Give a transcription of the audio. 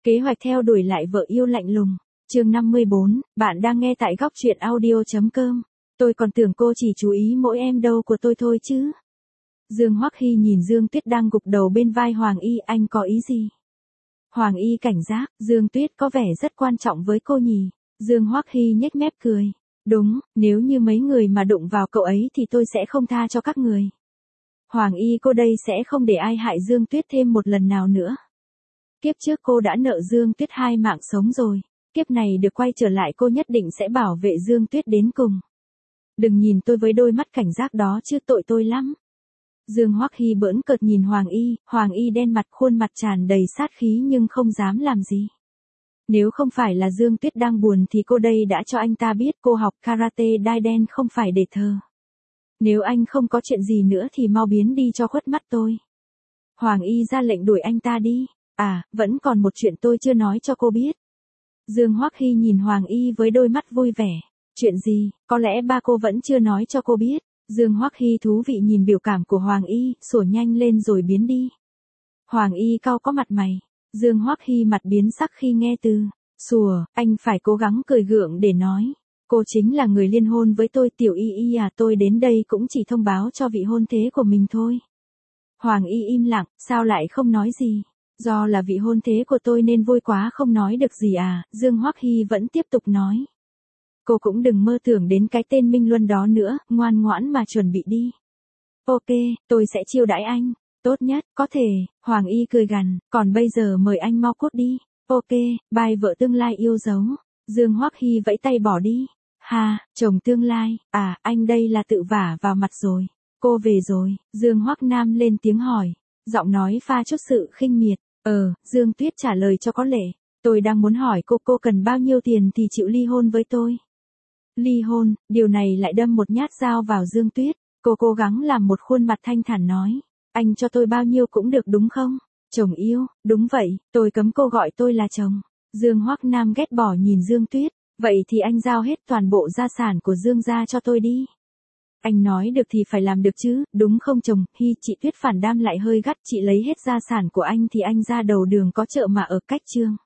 Kế hoạch theo đuổi lại vợ yêu lạnh lùng. Chương 54, bạn đang nghe tại góc truyện audio.com. Tôi còn tưởng cô chỉ chú ý mỗi em đâu của tôi thôi chứ. Dương Hoắc Hy nhìn Dương Tuyết đang gục đầu bên vai Hoàng Y, anh có ý gì? Hoàng Y cảnh giác, Dương Tuyết có vẻ rất quan trọng với cô nhỉ? Dương Hoắc Hy nhếch mép cười. Đúng, nếu như mấy người mà đụng vào cậu ấy thì tôi sẽ không tha cho các người. Hoàng Y cô đây sẽ không để ai hại Dương Tuyết thêm một lần nào nữa. Kiếp trước cô đã nợ Dương Tuyết 2 mạng sống rồi. Kiếp này được quay trở lại cô nhất định sẽ bảo vệ Dương Tuyết đến cùng. Đừng nhìn tôi với đôi mắt cảnh giác đó chứ, tội tôi lắm. Dương Hoắc Hy bỡn cợt nhìn Hoàng Y đen mặt, khuôn mặt tràn đầy sát khí nhưng không dám làm gì. Nếu không phải là Dương Tuyết đang buồn thì cô đây đã cho anh ta biết cô học karate đai đen không phải để thờ. Nếu anh không có chuyện gì nữa thì mau biến đi cho khuất mắt tôi. Hoàng Y ra lệnh đuổi anh ta đi. À, vẫn còn một chuyện tôi chưa nói cho cô biết. Dương Hoắc Hy nhìn Hoàng Y với đôi mắt vui vẻ. Chuyện gì, có lẽ ba cô vẫn chưa nói cho cô biết. Dương Hoắc Hy thú vị nhìn biểu cảm của Hoàng Y, sủa nhanh lên rồi biến đi. Hoàng Y cau có mặt mày. Dương Hoắc Hy mặt biến sắc khi nghe từ sủa, anh phải cố gắng cười gượng để nói. Cô chính là người liên hôn với tôi, Tiểu Y à, tôi đến đây cũng chỉ thông báo cho vị hôn thê của mình thôi. Hoàng Y im lặng, sao lại không nói gì? Do là vị hôn thê của tôi nên vui quá không nói được gì à, Dương Hoắc Hy vẫn tiếp tục nói. Cô cũng đừng mơ tưởng đến cái tên Minh Luân đó nữa, ngoan ngoãn mà chuẩn bị đi. Ok, tôi sẽ chiêu đãi anh, tốt nhất, có thể, Hoàng Y cười gằn, còn bây giờ mời anh mau cút đi. Ok, bye vợ tương lai yêu dấu. Dương Hoắc Hy vẫy tay bỏ đi. Ha, chồng tương lai, à, anh đây là tự vả vào mặt rồi. Cô về rồi, Dương Hoắc Nam lên tiếng hỏi. Giọng nói pha chút sự khinh miệt. Dương Tuyết trả lời cho có lệ. Tôi đang muốn hỏi cô cần bao nhiêu tiền thì chịu ly hôn với tôi. Ly hôn, điều này lại đâm một nhát dao vào Dương Tuyết. Cô cố gắng làm một khuôn mặt thanh thản nói. Anh cho tôi bao nhiêu cũng được đúng không? Chồng yêu, đúng vậy, tôi cấm cô gọi tôi là chồng. Dương Hoắc Nam ghét bỏ nhìn Dương Tuyết. Vậy thì anh giao hết toàn bộ gia sản của Dương gia cho tôi đi. Anh nói được thì phải làm được chứ, đúng không chồng? Hi, chị Tuyết phản đam lại hơi gắt, chị lấy hết gia sản của anh thì anh ra đầu đường có chợ mà ở cách Trương.